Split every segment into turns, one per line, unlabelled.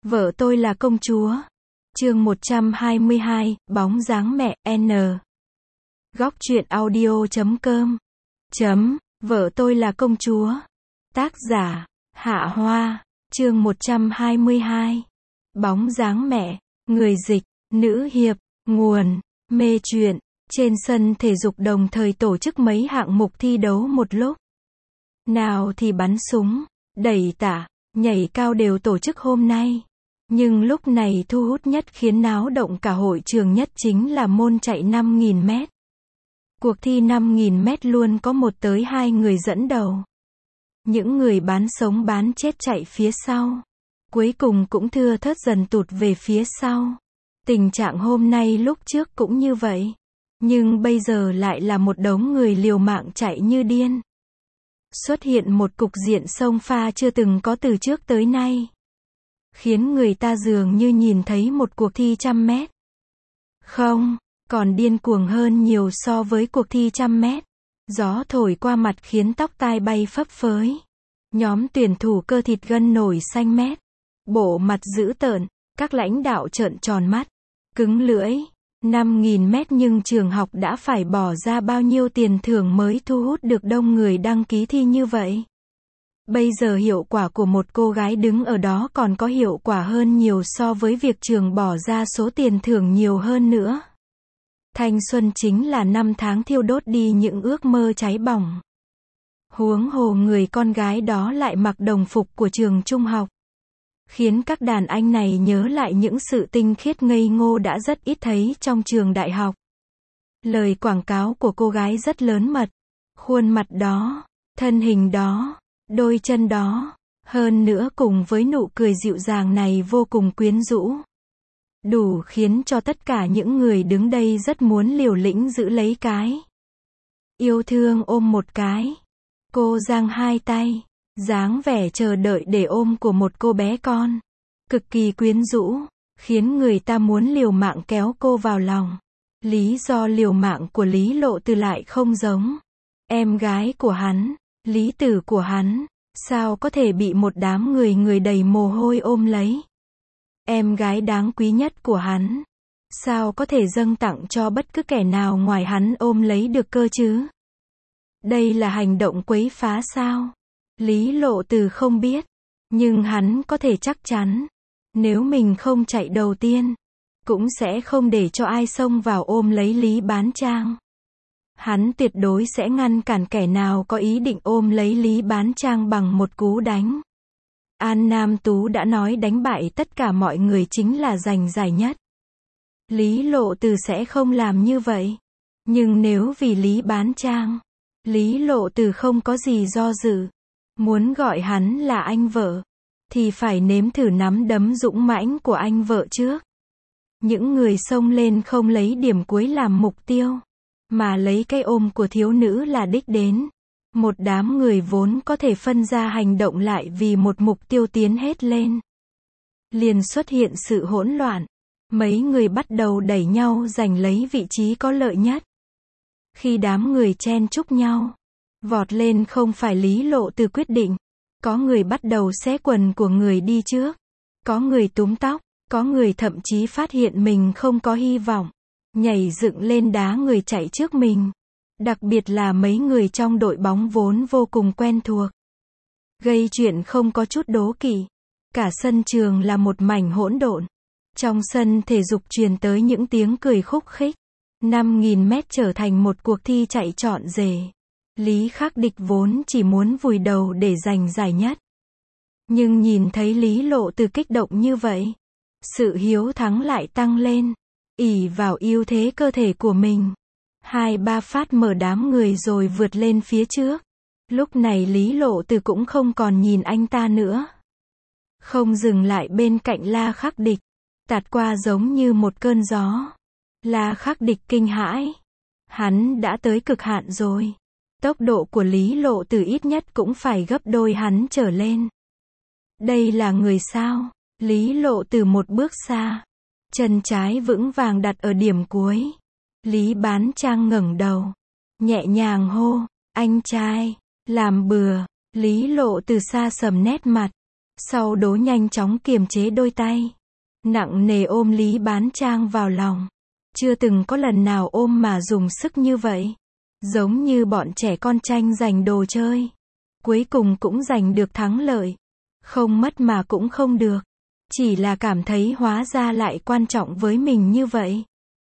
Vợ tôi là công chúa. Chương 122, bóng dáng mẹ, N. Góc truyện audio.com. Vợ tôi là công chúa. Tác giả, Hạ Hoa. Chương 122. Bóng dáng mẹ. Người dịch, nữ hiệp, nguồn, mê truyện. Trên sân thể dục đồng thời tổ chức mấy hạng mục thi đấu một lúc. Nào thì bắn súng, đẩy tạ, nhảy cao đều tổ chức hôm nay. Nhưng lúc này thu hút nhất khiến náo động cả hội trường nhất chính là môn chạy 5.000 mét. Cuộc thi 5.000 mét luôn có 1 tới 2 người dẫn đầu. Những người bán sống bán chết chạy phía sau. Cuối cùng cũng thưa thớt dần tụt về phía sau. Tình trạng hôm nay lúc trước cũng như vậy. Nhưng bây giờ lại là một đống người liều mạng chạy như điên. Xuất hiện một cục diện xông pha chưa từng có từ trước tới nay. Khiến người ta dường như nhìn thấy một cuộc thi 100 mét. Không, còn điên cuồng hơn nhiều so với cuộc thi 100 mét. Gió thổi qua mặt khiến tóc tai bay phấp phới. Nhóm tuyển thủ cơ thịt gân nổi xanh mét. Bộ mặt dữ tợn, các lãnh đạo trợn tròn mắt, cứng lưỡi. 5.000 mét nhưng trường học đã phải bỏ ra bao nhiêu tiền thưởng mới thu hút được đông người đăng ký thi như vậy. Bây giờ hiệu quả của một cô gái đứng ở đó còn có hiệu quả hơn nhiều so với việc trường bỏ ra số tiền thưởng nhiều hơn nữa. Thanh xuân chính là 5 tháng thiêu đốt đi những ước mơ cháy bỏng. Huống hồ người con gái đó lại mặc đồng phục của trường trung học. Khiến các đàn anh này nhớ lại những sự tinh khiết ngây ngô đã rất ít thấy trong trường đại học. Lời quảng cáo của cô gái rất lớn mật. Khuôn mặt đó, thân hình đó, đôi chân đó, hơn nữa cùng với nụ cười dịu dàng này vô cùng quyến rũ. Đủ khiến cho tất cả những người đứng đây rất muốn liều lĩnh giữ lấy cái. Yêu thương ôm một cái. Cô giang hai tay. Dáng vẻ chờ đợi để ôm của một cô bé con. Cực kỳ quyến rũ. Khiến người ta muốn liều mạng kéo cô vào lòng. Lý do liều mạng của Lý Lộ Từ lại không giống. Em gái của hắn, Lý tử của hắn, sao có thể bị một đám người đầy mồ hôi ôm lấy. Em gái đáng quý nhất của hắn, sao có thể dâng tặng cho bất cứ kẻ nào ngoài hắn ôm lấy được cơ chứ? Đây là hành động quấy phá sao? Lý Lộ Từ không biết, nhưng hắn có thể chắc chắn, nếu mình không chạy đầu tiên, cũng sẽ không để cho ai xông vào ôm lấy Lý Bán Trang. Hắn tuyệt đối sẽ ngăn cản kẻ nào có ý định ôm lấy Lý Bán Trang bằng một cú đánh. An Nam Tú đã nói đánh bại tất cả mọi người chính là giành giải nhất. Lý Lộ Từ sẽ không làm như vậy. Nhưng nếu vì Lý Bán Trang, Lý Lộ Từ không có gì do dự. Muốn gọi hắn là anh vợ, thì phải nếm thử nắm đấm dũng mãnh của anh vợ trước. Những người xông lên không lấy điểm cuối làm mục tiêu, mà lấy cái ôm của thiếu nữ là đích đến. Một đám người vốn có thể phân ra hành động lại vì một mục tiêu tiến hết lên. Liền xuất hiện sự hỗn loạn. Mấy người bắt đầu đẩy nhau giành lấy vị trí có lợi nhất. Khi đám người chen chúc nhau, vọt lên không phải Lý Lộ Từ quyết định. Có người bắt đầu xé quần của người đi trước. Có người túm tóc. Có người thậm chí phát hiện mình không có hy vọng. Nhảy dựng lên đá người chạy trước mình. Đặc biệt là mấy người trong đội bóng vốn vô cùng quen thuộc. Gây chuyện không có chút đố kỵ. Cả sân trường là một mảnh hỗn độn. Trong sân thể dục truyền tới những tiếng cười khúc khích. 5.000 mét trở thành một cuộc thi chạy trọn rể. Lý Khắc Địch vốn chỉ muốn vùi đầu để giành giải nhất. Nhưng nhìn thấy Lý Lộ Từ kích động như vậy, sự hiếu thắng lại tăng lên. Ỷ vào ưu thế cơ thể của mình, 2-3 phát mở đám người rồi vượt lên phía trước. Lúc này Lý Lộ Từ cũng không còn nhìn anh ta nữa. Không dừng lại bên cạnh La Khắc Địch, tạt qua giống như một cơn gió. La Khắc Địch kinh hãi. Hắn đã tới cực hạn rồi. Tốc độ của Lý Lộ Từ ít nhất cũng phải gấp đôi hắn trở lên. Đây là người sao? Lý Lộ Từ một bước xa. Chân trái vững vàng đặt ở điểm cuối. Lý Bán Trang ngẩng đầu. Nhẹ nhàng hô, anh trai, làm bừa. Lý Lộ Từ xa sầm nét mặt. Sau đó nhanh chóng kiềm chế đôi tay, nặng nề ôm Lý Bán Trang vào lòng. Chưa từng có lần nào ôm mà dùng sức như vậy. Giống như bọn trẻ con tranh giành đồ chơi. Cuối cùng cũng giành được thắng lợi. Không mất mà cũng không được. Chỉ là cảm thấy hóa ra lại quan trọng với mình như vậy.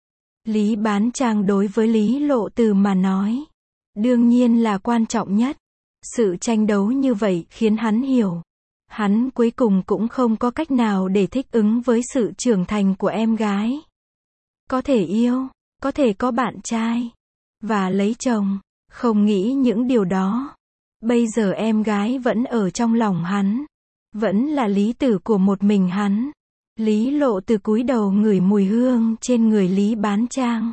Lý Bán Trang đối với Lý Lộ Từ mà nói, đương nhiên là quan trọng nhất. Sự tranh đấu như vậy khiến hắn hiểu. Hắn cuối cùng cũng không có cách nào để thích ứng với sự trưởng thành của em gái. Có thể yêu, có thể có bạn trai, và lấy chồng, không nghĩ những điều đó. Bây giờ em gái vẫn ở trong lòng hắn. Vẫn là lý tử của một mình hắn. Lý Lộ Từ cúi đầu ngửi mùi hương trên người Lý Bán Trang.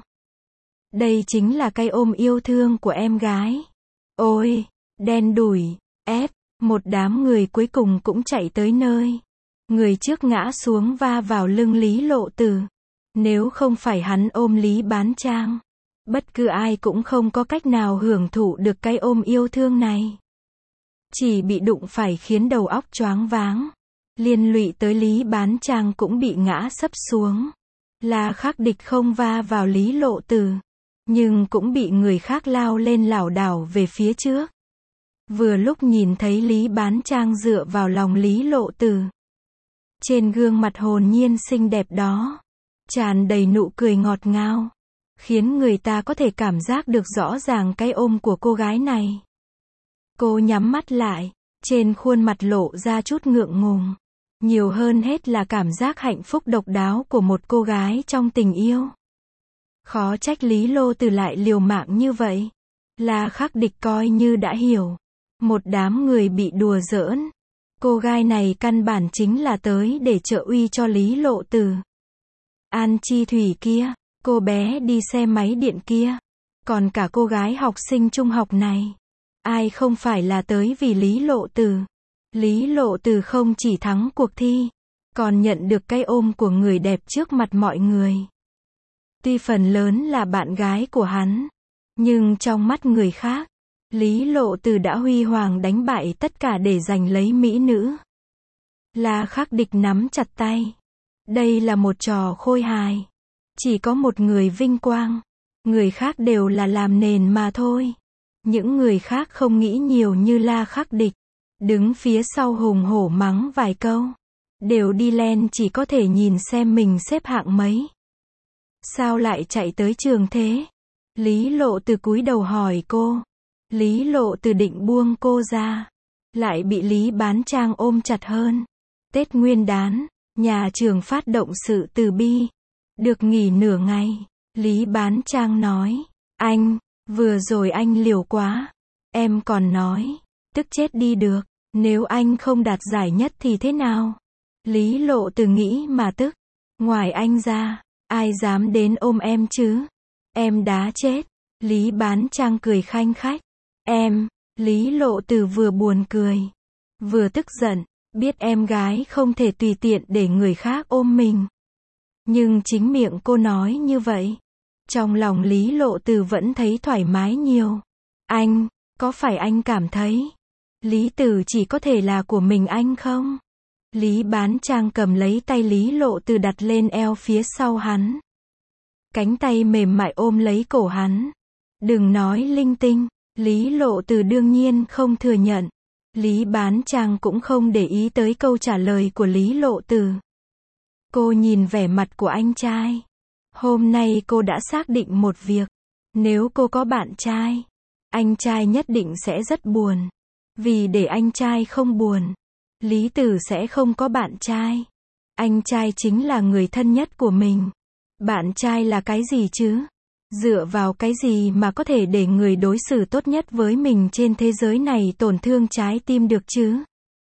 Đây chính là cái ôm yêu thương của em gái. Ôi, đen đủi, ép, một đám người cuối cùng cũng chạy tới nơi. Người trước ngã xuống va vào lưng Lý Lộ Từ. Nếu không phải hắn ôm Lý Bán Trang, bất cứ ai cũng không có cách nào hưởng thụ được cái ôm yêu thương này. Chỉ bị đụng phải khiến đầu óc choáng váng. Liên lụy tới Lý Bán Trang cũng bị ngã sấp xuống. La Khắc Địch không va vào Lý Lộ Từ, nhưng cũng bị người khác lao lên lảo đảo về phía trước. Vừa lúc nhìn thấy Lý Bán Trang dựa vào lòng Lý Lộ Từ. Trên gương mặt hồn nhiên xinh đẹp đó, tràn đầy nụ cười ngọt ngào, khiến người ta có thể cảm giác được rõ ràng cái ôm của cô gái này. Cô nhắm mắt lại, trên khuôn mặt lộ ra chút ngượng ngùng. Nhiều hơn hết là cảm giác hạnh phúc độc đáo của một cô gái trong tình yêu. Khó trách Lý Lộ Từ lại liều mạng như vậy. La Khắc Địch coi như đã hiểu. Một đám người bị đùa giỡn. Cô gái này căn bản chính là tới để trợ uy cho Lý Lộ Từ. An Chi Thủy kia, cô bé đi xe máy điện kia, còn cả cô gái học sinh trung học này, ai không phải là tới vì Lý Lộ Từ. Lý Lộ Từ không chỉ thắng cuộc thi, còn nhận được cái ôm của người đẹp trước mặt mọi người. Tuy phần lớn là bạn gái của hắn, nhưng trong mắt người khác, Lý Lộ Từ đã huy hoàng đánh bại tất cả để giành lấy mỹ nữ. La Khắc Địch nắm chặt tay. Đây là một trò khôi hài. Chỉ có một người vinh quang, người khác đều là làm nền mà thôi. Những người khác không nghĩ nhiều như La Khắc Địch, đứng phía sau hùng hổ mắng vài câu. Đều đi len chỉ có thể nhìn xem mình xếp hạng mấy. Sao lại chạy tới trường thế? Lý Lộ Từ cúi đầu hỏi cô. Lý Lộ Từ định buông cô ra, lại bị Lý Bán Trang ôm chặt hơn. Tết Nguyên đán, nhà trường phát động sự từ bi. Được nghỉ nửa ngày, Lý Bán Trang nói, anh, vừa rồi anh liều quá. Em còn nói, tức chết đi được, nếu anh không đạt giải nhất thì thế nào? Lý Lộ Từ nghĩ mà tức, ngoài anh ra, ai dám đến ôm em chứ? Em đá chết. Lý Bán Trang cười khanh khách. Em, Lý Lộ Từ vừa buồn cười, vừa tức giận, biết em gái không thể tùy tiện để người khác ôm mình. Nhưng chính miệng cô nói như vậy. Trong lòng Lý Lộ Từ vẫn thấy thoải mái nhiều. Anh, có phải anh cảm thấy Lý Tử chỉ có thể là của mình anh không? Lý Bán Trang cầm lấy tay Lý Lộ Từ đặt lên eo phía sau hắn. Cánh tay mềm mại ôm lấy cổ hắn. Đừng nói linh tinh. Lý Lộ Từ đương nhiên không thừa nhận. Lý Bán Trang cũng không để ý tới câu trả lời của Lý Lộ Từ. Cô nhìn vẻ mặt của anh trai. Hôm nay cô đã xác định một việc. Nếu cô có bạn trai, anh trai nhất định sẽ rất buồn. Vì để anh trai không buồn, Lý Tử sẽ không có bạn trai. Anh trai chính là người thân nhất của mình. Bạn trai là cái gì chứ? Dựa vào cái gì mà có thể để người đối xử tốt nhất với mình trên thế giới này tổn thương trái tim được chứ?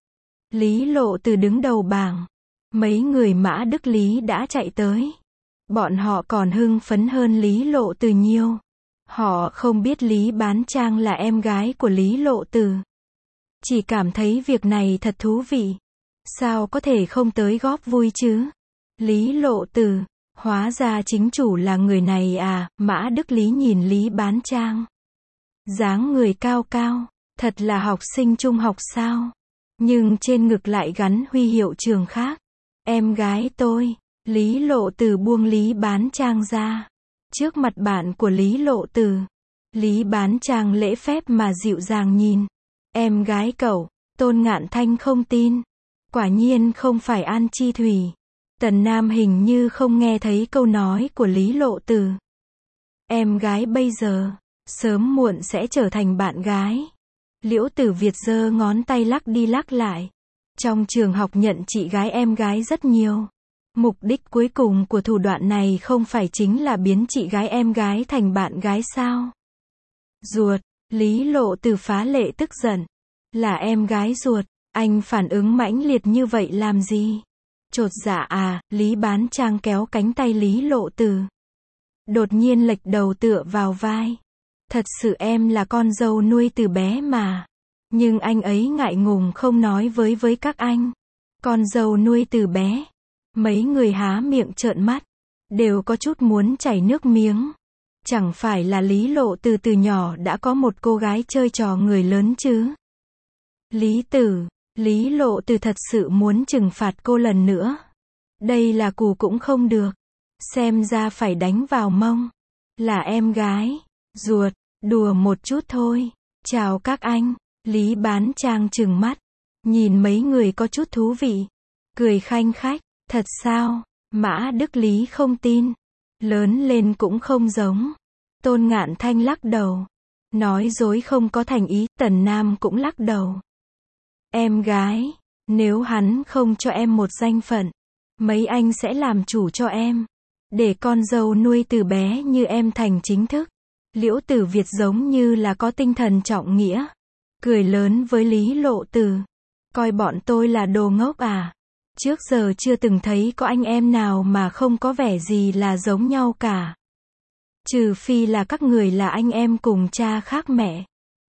Lý Lộ Từ đứng đầu bảng. Mấy người Mã Đức Lý đã chạy tới. Bọn họ còn hưng phấn hơn Lý Lộ Từ nhiều. Họ không biết Lý Bán Trang là em gái của Lý Lộ Từ. Chỉ cảm thấy việc này thật thú vị. Sao có thể không tới góp vui chứ? Lý Lộ Từ, hóa ra chính chủ là người này à? Mã Đức Lý nhìn Lý Bán Trang. Dáng người cao cao, thật là học sinh trung học sao? nhưng trên ngực lại gắn huy hiệu trường khác. Em gái tôi. Lý Lộ Từ buông Lý Bán Trang ra. Trước mặt bạn của Lý Lộ Từ, Lý Bán Trang lễ phép mà dịu dàng nhìn. Em gái cậu. Tôn Ngạn Thanh không tin. Quả nhiên không phải An Chi Thủy. Tần Nam hình như không nghe thấy câu nói của Lý Lộ Từ. Em gái bây giờ, sớm muộn sẽ trở thành bạn gái. Liễu Tử Việt giơ ngón tay lắc đi lắc lại. Trong trường học nhận chị gái em gái rất nhiều. Mục đích cuối cùng của thủ đoạn này không phải chính là biến chị gái em gái thành bạn gái sao? Ruột. Lý Lộ Từ phá lệ tức giận. Là em gái ruột, anh phản ứng mãnh liệt như vậy làm gì? Chột dạ à? Lý Bán Trang kéo cánh tay Lý Lộ Từ. Đột nhiên lệch đầu tựa vào vai. Thật sự em là con dâu nuôi từ bé mà. Nhưng anh ấy ngại ngùng không nói với các anh. Con dâu nuôi từ bé. Mấy người há miệng trợn mắt. Đều có chút muốn chảy nước miếng. Chẳng phải là Lý Lộ Từ từ nhỏ đã có một cô gái chơi trò người lớn chứ? Lý Lộ Từ thật sự muốn trừng phạt cô lần nữa. Đây là cù cũng không được. Xem ra phải đánh vào mông. Là em gái ruột, đùa một chút thôi. Chào các anh. Lý Bán Trang trừng mắt. Nhìn mấy người có chút thú vị. Cười khanh khách. Thật sao? Mã Đức Lý không tin. Lớn lên cũng không giống. Tôn Ngạn Thanh lắc đầu. Nói dối không có thành ý. Tần Nam cũng lắc đầu. Em gái, nếu hắn không cho em một danh phận, mấy anh sẽ làm chủ cho em. Để con dâu nuôi từ bé như em thành chính thức. Liễu Tử Việt giống như là có tinh thần trọng nghĩa. Cười lớn với Lý Lộ Từ. Coi bọn tôi là đồ ngốc à? Trước giờ chưa từng thấy có anh em nào mà không có vẻ gì là giống nhau cả. Trừ phi là các người là anh em cùng cha khác mẹ.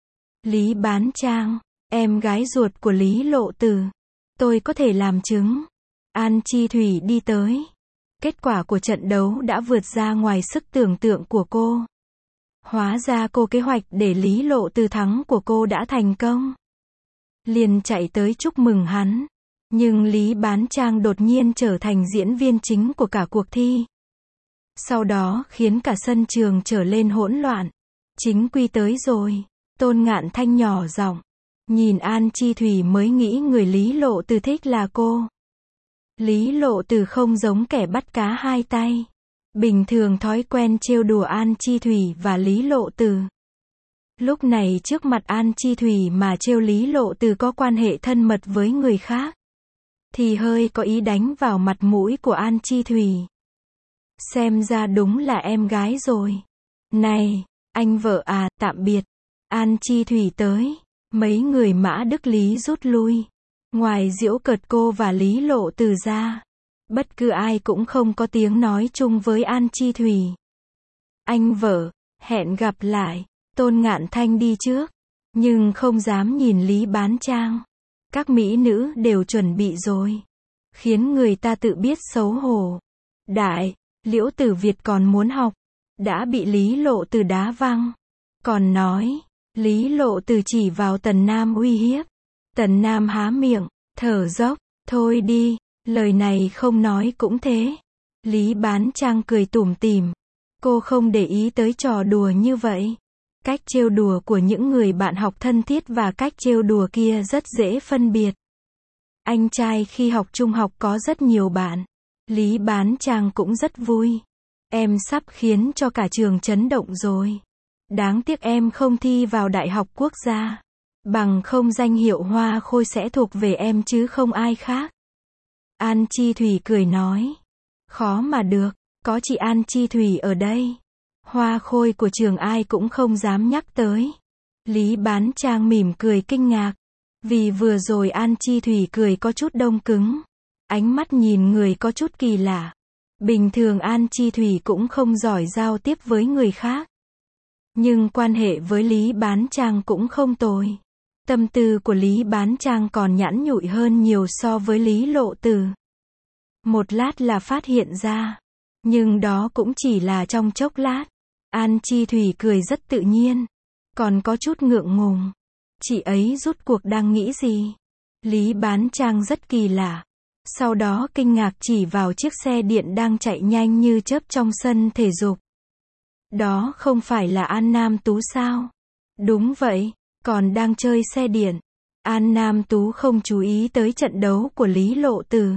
Lý Bán Trang, em gái ruột của Lý Lộ Từ. Tôi có thể làm chứng. An Chi Thủy đi tới. Kết quả của trận đấu đã vượt ra ngoài sức tưởng tượng của cô. Hóa ra cô kế hoạch để Lý Lộ Từ thắng của cô đã thành công. Liền chạy tới chúc mừng hắn. Nhưng Lý Bán Trang đột nhiên trở thành diễn viên chính của cả cuộc thi. Sau đó khiến cả sân trường trở lên hỗn loạn. Chính quy tới rồi. Tôn Ngạn Thanh nhỏ giọng. Nhìn An Chi Thủy mới nghĩ người Lý Lộ Từ thích là cô. Lý Lộ Từ không giống kẻ bắt cá hai tay. Bình thường thói quen trêu đùa An Chi Thủy và Lý Lộ Từ. Lúc này trước mặt An Chi Thủy mà trêu Lý Lộ Từ có quan hệ thân mật với người khác. Thì hơi có ý đánh vào mặt mũi của An Chi Thủy. Xem ra đúng là em gái rồi. Này, anh vợ à, tạm biệt. An Chi Thủy tới. Mấy người Mã Đức Lý rút lui. Ngoài giễu cợt cô và Lý Lộ Từ ra, bất cứ ai cũng không có tiếng nói chung với An Chi Thủy. Anh vợ, hẹn gặp lại. Tôn Ngạn Thanh đi trước, nhưng không dám nhìn Lý Bán Trang. Các mỹ nữ đều chuẩn bị rồi, khiến người ta tự biết xấu hổ. Đại, Liễu Tử Việt còn muốn học, đã bị Lý Lộ Từ đá văng. Còn nói, Lý Lộ Từ chỉ vào Tần Nam uy hiếp. Tần Nam há miệng, thở dốc, thôi đi, lời này không nói cũng thế. Lý Bán Trang cười tủm tỉm. Cô không để ý tới trò đùa như vậy. Cách trêu đùa của những người bạn học thân thiết và cách trêu đùa kia rất dễ phân biệt. Anh trai khi học trung học có rất nhiều bạn. Lý Bán Trang cũng rất vui. Em sắp khiến cho cả trường chấn động rồi. Đáng tiếc em không thi vào Đại học Quốc gia. Bằng không danh hiệu Hoa Khôi sẽ thuộc về em chứ không ai khác. An Chi Thủy cười nói. Khó mà được, có chị An Chi Thủy ở đây. Hoa Khôi của trường ai cũng không dám nhắc tới. Lý Bán Trang mỉm cười kinh ngạc. Vì vừa rồi An Chi Thủy cười có chút đông cứng. Ánh mắt nhìn người có chút kỳ lạ. Bình thường An Chi Thủy cũng không giỏi giao tiếp với người khác. Nhưng quan hệ với Lý Bán Trang cũng không tồi. Tâm tư của Lý Bán Trang còn nhẵn nhụi hơn nhiều so với Lý Lộ Từ. Một lát là phát hiện ra. Nhưng đó cũng chỉ là trong chốc lát. An Chi Thủy cười rất tự nhiên. Còn có chút ngượng ngùng. Chị ấy rút cuộc đang nghĩ gì? Lý Bán Trang rất kỳ lạ. Sau đó kinh ngạc chỉ vào chiếc xe điện đang chạy nhanh như chớp trong sân thể dục. Đó không phải là An Nam Tú sao? Đúng vậy, còn đang chơi xe điện. An Nam Tú không chú ý tới trận đấu của Lý Lộ Tử.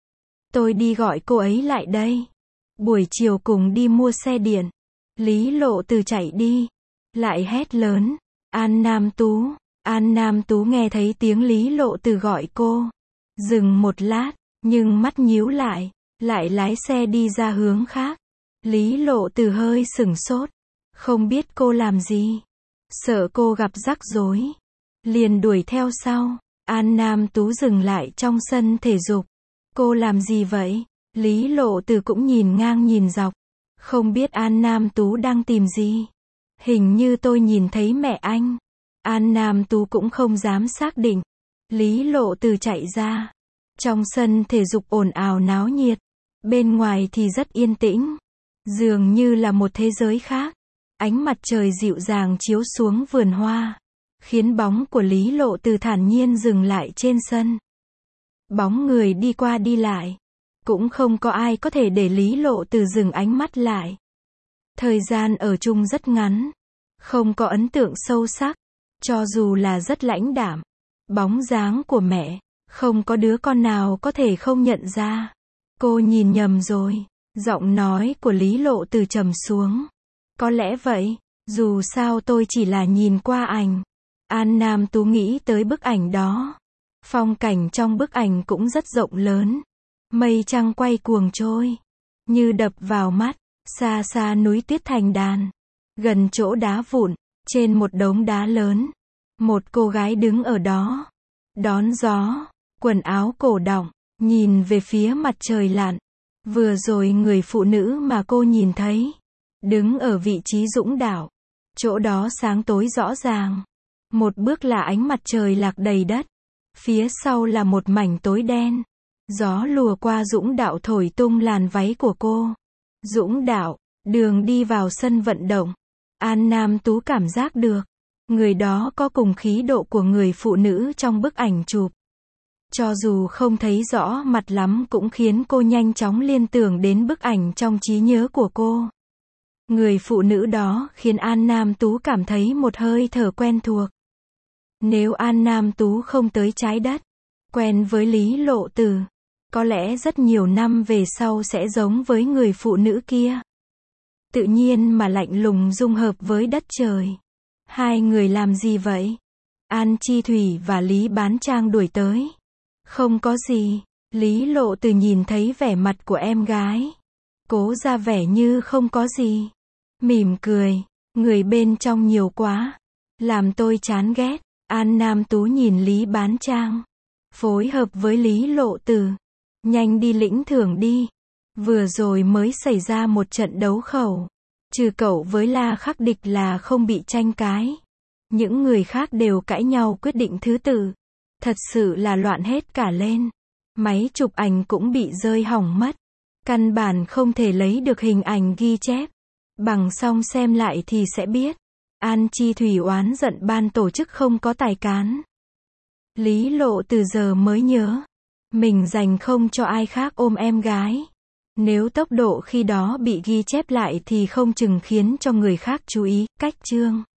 Tôi đi gọi cô ấy lại đây. Buổi chiều cùng đi mua xe điện. Lý Lộ Tử chạy đi. Lại hét lớn. An Nam Tú. An Nam Tú nghe thấy tiếng Lý Lộ Tử gọi cô. Dừng một lát, nhưng mắt nhíu lại. Lại lái xe đi ra hướng khác. Lý Lộ Tử hơi sửng sốt. Không biết cô làm gì. Sợ cô gặp rắc rối. Liền đuổi theo sau. An Nam Tú dừng lại trong sân thể dục. Cô làm gì vậy? Lý Lộ Tử cũng nhìn ngang nhìn dọc. Không biết An Nam Tú đang tìm gì. Hình như tôi nhìn thấy mẹ anh. An Nam Tú cũng không dám xác định. Lý Lộ Tử chạy ra. Trong sân thể dục ồn ào náo nhiệt. Bên ngoài thì rất yên tĩnh. Dường như là một thế giới khác. Ánh mặt trời dịu dàng chiếu xuống vườn hoa. Khiến bóng của Lý Lộ Tử thản nhiên dừng lại trên sân. Bóng người đi qua đi lại. Cũng không có ai có thể để Lý Lộ Tử dừng ánh mắt lại. Thời gian ở chung rất ngắn. Không có ấn tượng sâu sắc. Cho dù là rất lãnh đạm. Bóng dáng của mẹ. Không có đứa con nào có thể không nhận ra. Cô nhìn nhầm rồi. Giọng nói của Lý Lộ Tử trầm xuống. Có lẽ vậy. Dù sao tôi chỉ là nhìn qua ảnh. An Nam Tú nghĩ tới bức ảnh đó. Phong cảnh trong bức ảnh cũng rất rộng lớn. Mây trăng quay cuồng trôi. Như đập vào mắt. Xa xa núi tuyết thành đàn. Gần chỗ đá vụn. Trên một đống đá lớn. Một cô gái đứng ở đó. Đón gió. Quần áo cổ đọng. Nhìn về phía mặt trời lặn. Vừa rồi người phụ nữ mà cô nhìn thấy. Đứng ở vị trí Dũng Đạo. Chỗ đó sáng tối rõ ràng. Một bước là ánh mặt trời lạc đầy đất. Phía sau là một mảnh tối đen. Gió lùa qua Dũng Đạo thổi tung làn váy của cô. Dũng Đạo, đường đi vào sân vận động. An Nam Tú cảm giác được. Người đó có cùng khí độ của người phụ nữ trong bức ảnh chụp. Cho dù không thấy rõ mặt lắm cũng khiến cô nhanh chóng liên tưởng đến bức ảnh trong trí nhớ của cô. Người phụ nữ đó khiến An Nam Tú cảm thấy một hơi thở quen thuộc. Nếu An Nam Tú không tới trái đất, quen với Lý Lộ Tử, có lẽ rất nhiều năm về sau sẽ giống với người phụ nữ kia. Tự nhiên mà lạnh lùng dung hợp với đất trời. Hai người làm gì vậy? An Chi Thủy và Lý Bán Trang đuổi tới. Không có gì. Lý Lộ Tử nhìn thấy vẻ mặt của em gái. Cố ra vẻ như không có gì. Mỉm cười. Người bên trong nhiều quá. Làm tôi chán ghét. An Nam Tú nhìn Lý Bán Trang. Phối hợp với Lý Lộ Tử. Nhanh đi lĩnh thưởng đi. Vừa rồi mới xảy ra một trận đấu khẩu. Trừ cậu với La Khắc Địch là không bị tranh cãi. Những người khác đều cãi nhau quyết định thứ tự. Thật sự là loạn hết cả lên. Máy chụp ảnh cũng bị rơi hỏng mất. Căn bản không thể lấy được hình ảnh ghi chép. Bằng xong xem lại thì sẽ biết. An Chi Thủy oán giận ban tổ chức không có tài cán. Lý Lộ từ giờ mới nhớ. Mình dành không cho ai khác ôm em gái. Nếu tốc độ khi đó bị ghi chép lại thì không chừng khiến cho người khác chú ý. Cách chương